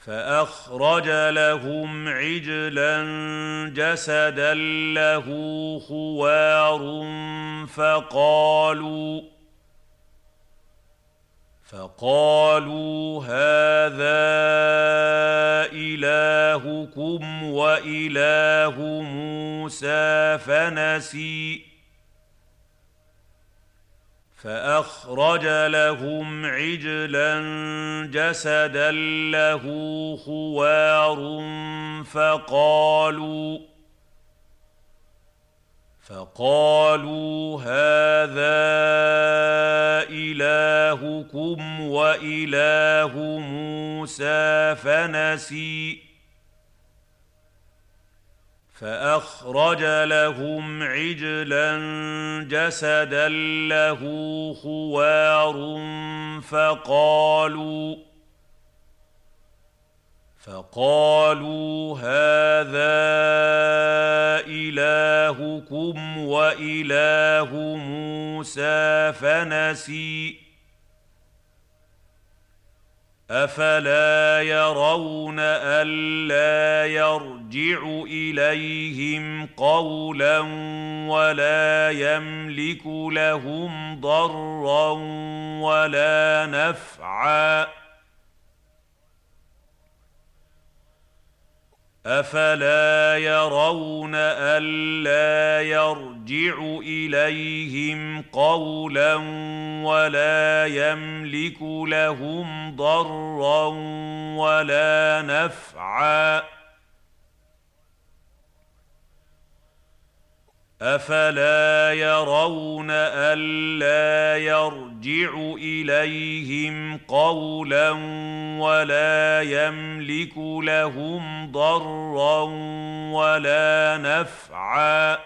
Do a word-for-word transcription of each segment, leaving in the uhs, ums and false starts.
فأخرج لهم عجلا جسدا له خوار فقالوا فقالوا هذا إلهكم وإله موسى فنسي فأخرج لهم عجلا جسدا له خوار فقالوا فقالوا هذا إلهكم وإله موسى فنسي فأخرج لهم عجلا جسدا له خوار فقالوا فقالوا هذا إلهكم وإله موسى فنسي أفلا يرون ألا يرجع إليهم قولا ولا يملك لهم ضرا ولا نفعا أفلا يرون ألا يرجع إليهم قولا ولا يملك لهم ضرا ولا نفعا أفلا يرون ألا يرجع إليهم قولا ولا يملك لهم ضرا ولا نفعا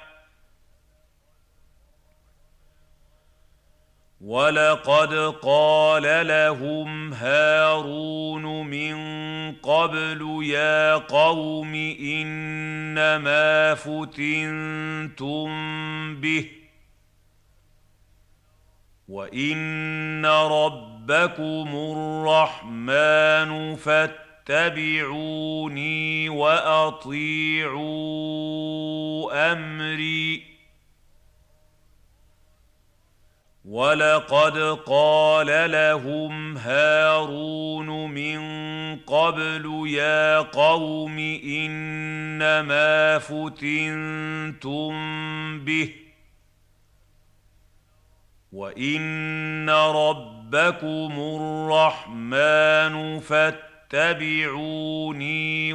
ولقد قال لهم هارون من قبل يا قوم إنما فتنتم به وإن ربكم الرحمن فاتبعوني وأطيعوا أمري ولقد قال لهم هارون من قبل يا قوم إنما فتنتم به وإن ربكم الرحمن فاتبعوني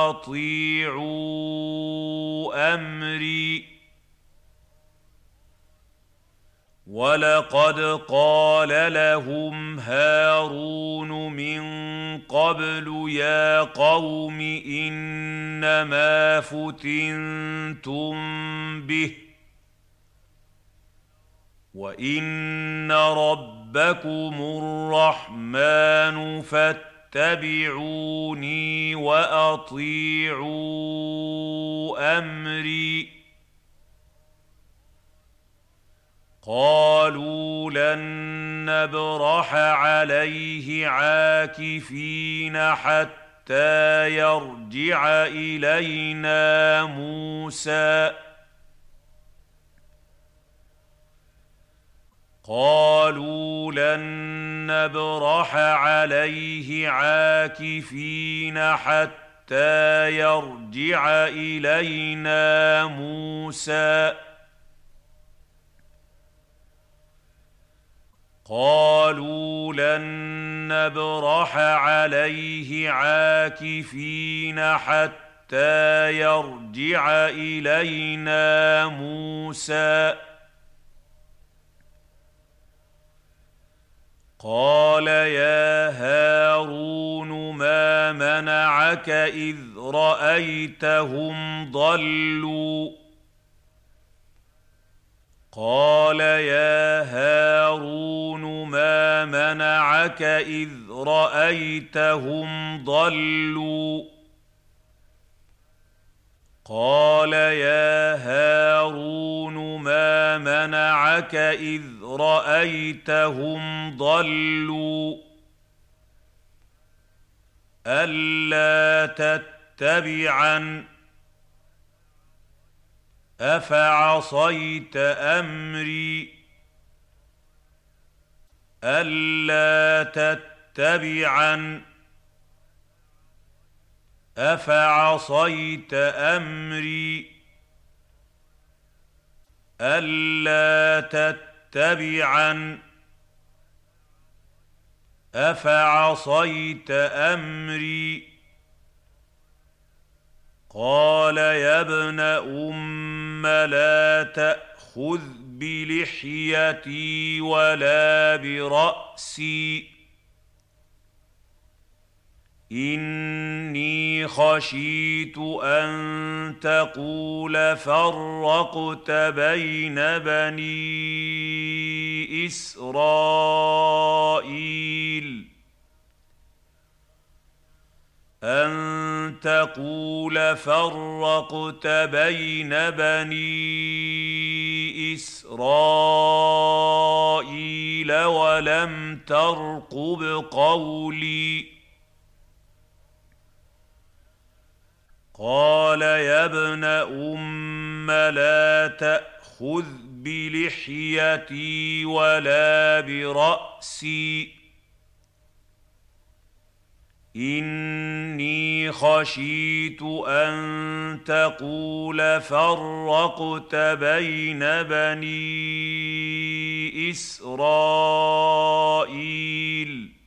وأطيعوا أمري ولقد قال لهم هارون من قبل يا قوم إنما فتنتم به وإن ربكم الرحمن فاتبعوني وأطيعوا أمري قالوا لن نبرح عليه عاكفين حتى يرجع إلينا موسى قالوا لن نبرح عليه عاكفين حتى يرجع إلينا موسى قالوا لن نبرح عليه عاكفين حتى يرجع إلينا موسى قال يا هارون ما منعك إذ رأيتهم ضلوا قال يا هارون ما منعك إذ رأيتهم ضلوا قال يا هارون ما منعك إذ رأيتهم ضلوا ألا تتبعن أفعصيت أمري ألا تتبعن أفعصيت أمري ألا تتبعن أفعصيت أمري قال يا ابن أم لا تأخذ بلحيتي ولا برأسي إني خشيت أن تقول فرقت بين بني إسرائيل أن تقول فرقت بين بني إسرائيل ولم ترقب قولي قال يا ابن أم لا تأخذ بلحيتي ولا برأسي إني خشيت أن تقول فرقت بين بني إسرائيل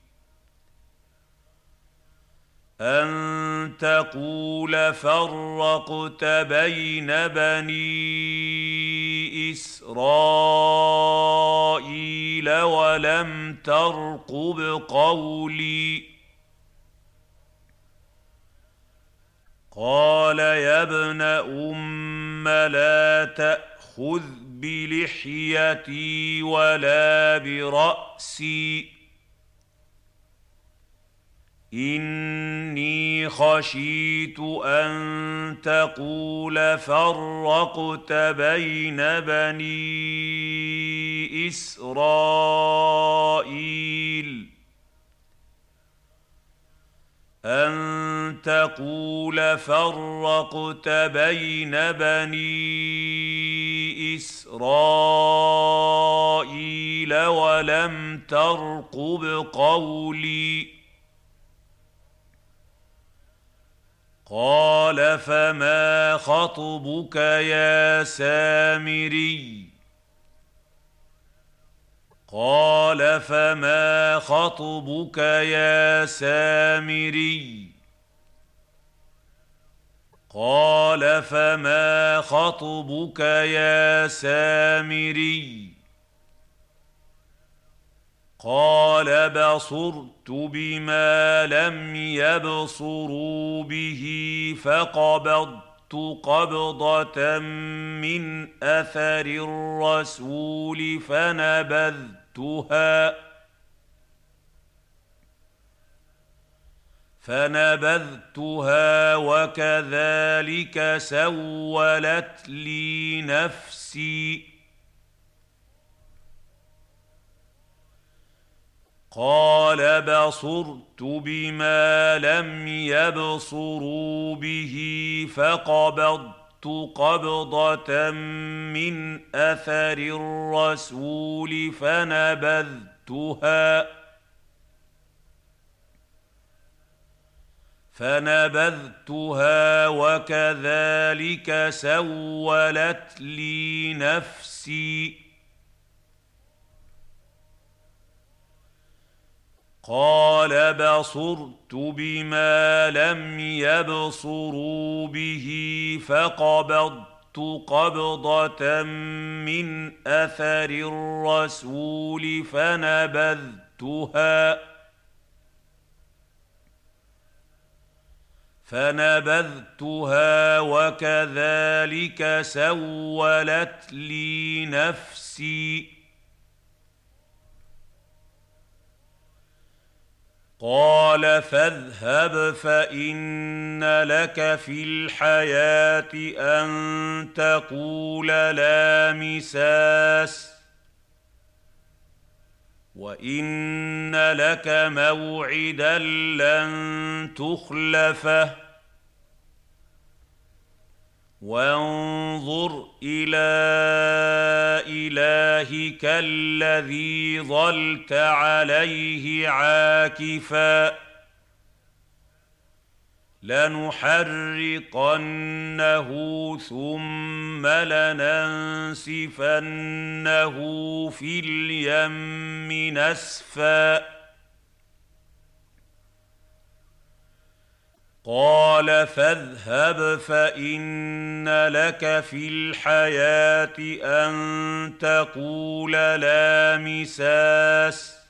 أن تقول فرقت بين بني إسرائيل ولم ترقب قولي قال يا ابن أم لا تأخذ بلحيتي ولا برأسي إني خشيت أن تقول فرقت بين بني إسرائيل أن تقول فرقت بين بني إسرائيل ولم ترقب قولي قال فما خطبك يا سامري قال فما خطبك يا سامري قال فما خطبك يا سامري قال بصرت بما لم يبصروا به فقبضت قبضة من أثر الرسول فنبذتها فنبذتها وكذلك سولت لي نفسي قال بصرت بما لم يبصروا به فقبضت قبضة من أثر الرسول فنبذتها فنبذتها وكذلك سولت لي نفسي قال بصرت بما لم يبصروا به فقبضت قبضة من أثر الرسول فنبذتها فنبذتها وكذلك سولت لي نفسي قال فاذهب فإن لك في الحياة أن تقول لا مساس وإن لك موعدا لن تخلفه وانظر إلى إلهك الذي ظلت عليه عاكفا لنحرقنه ثم لننسفنه في اليم نسفا قال فاذهب فإن لك في الحياة أن تقول لا مساس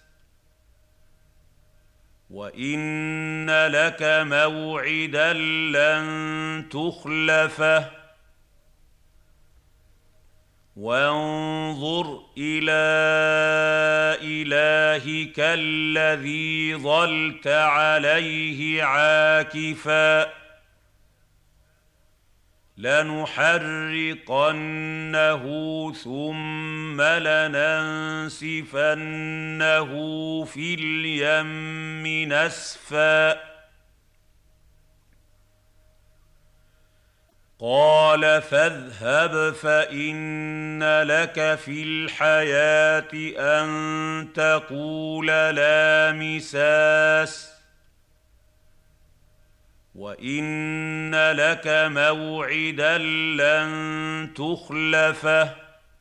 وإن لك موعدا لن تخلفه وانظر إلى إلهك الذي ظلت عليه عاكفا لنحرقنه ثم لننسفنه في اليم نسفا قال فاذهب فإن لك في الحياة أن تقول لا مساس وإن لك موعدا لن تخلفه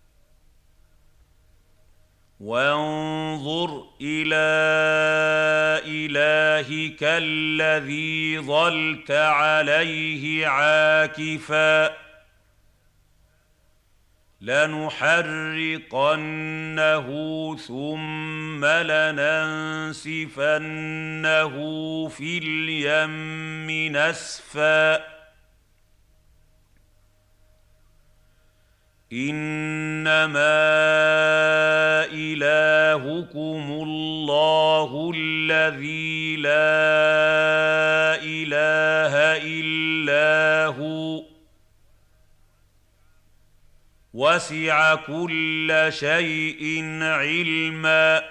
وانظر إلى إلهك الذي ظلت عليه عاكفا لنحرقنه ثم لننسفنه في اليم نسفا إنما إلهكم الله الذي لا إله إلا هو وسع كل شيء علما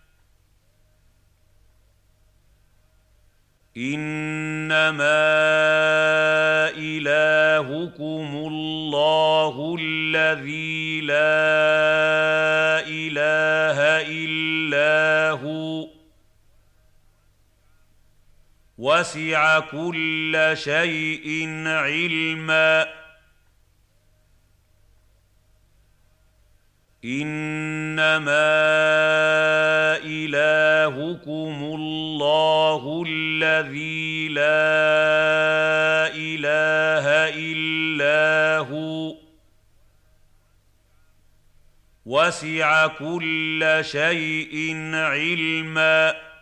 إنما إلهكم الله الذي لا إله إلا هو وسع كل شيء علما إنما إلهكم الله الذي لا إله إلا هو وسع كل شيء علما